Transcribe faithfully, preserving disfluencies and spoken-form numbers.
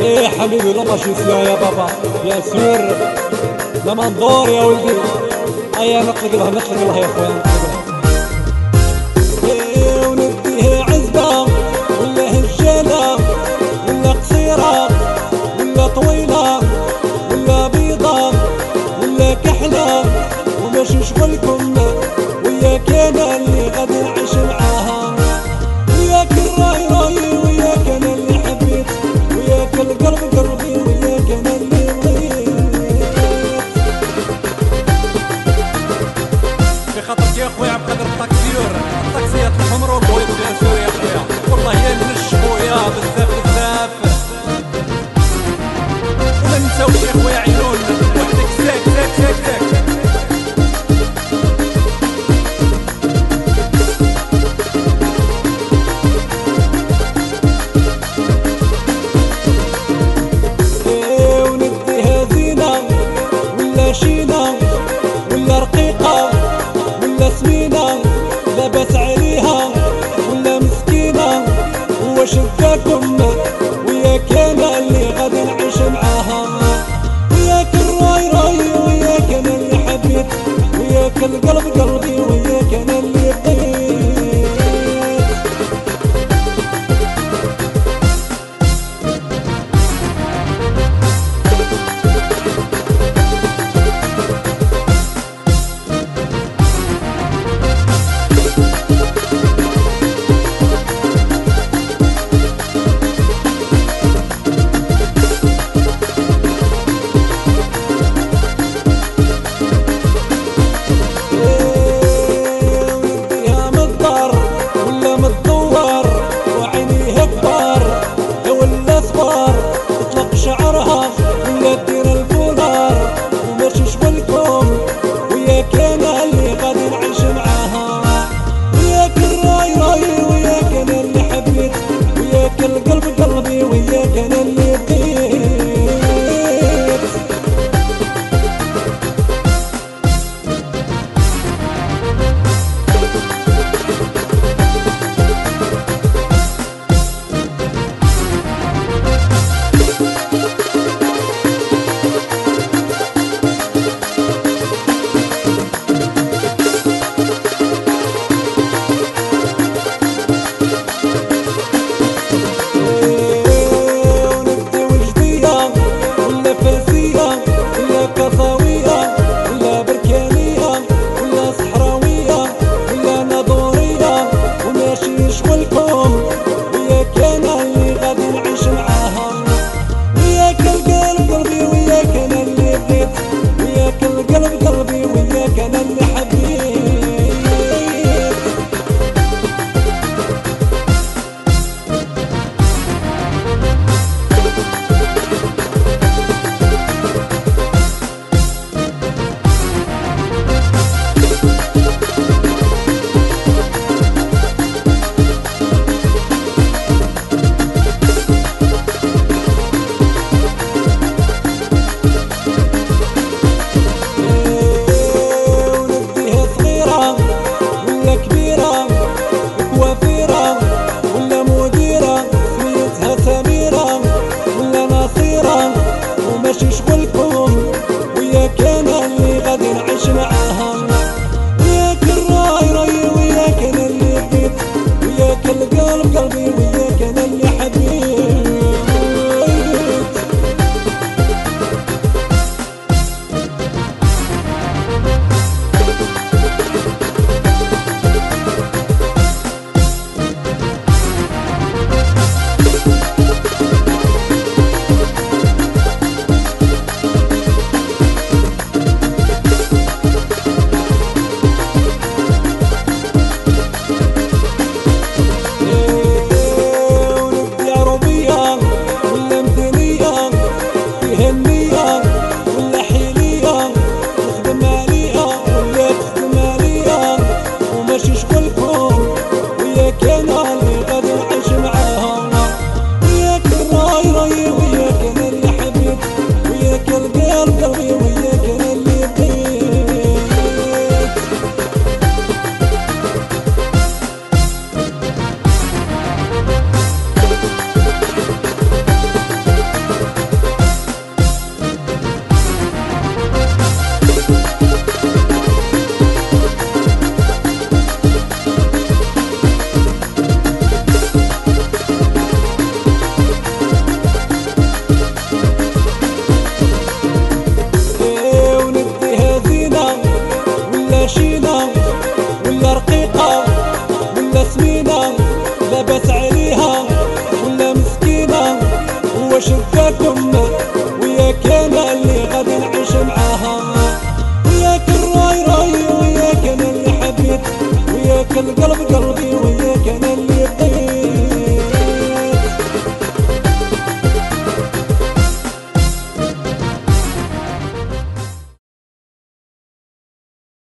ايه حبيبي لما شوفيا يا بابا يا سير لما ندور يا ولدي. ايا نطلق لها نطلق لها يا اخويا نطلق لها. ايه ونديها عزبة ولا هجالة ولا قصيرة ولا طويلة ولا بيضة ولا كحلة وماش شغلكم وياك انا اللي غادي نعيش معاها. وياك الراي رايي وياك انا اللي حبيت وياك القلب قلبي وياك انا اللي بغيت. في خاطرك يا خويا بقدر الطاكسيور الطاكسيات الحمر والبويض بيان سور يا خويا والله يا نش خويا بزاف بزاف. وما نساوش يا خويا عيون وحدك ساك ساك ساك ساك. شينة ولا رقيقة ولا سمينة لاباس عليها ولا مسكينة واش فاكم وياك انا اللي غادي نعيش معاها. وياك الراي راي وياك انا اللي حبيت وياك القلب قلبي وياك انا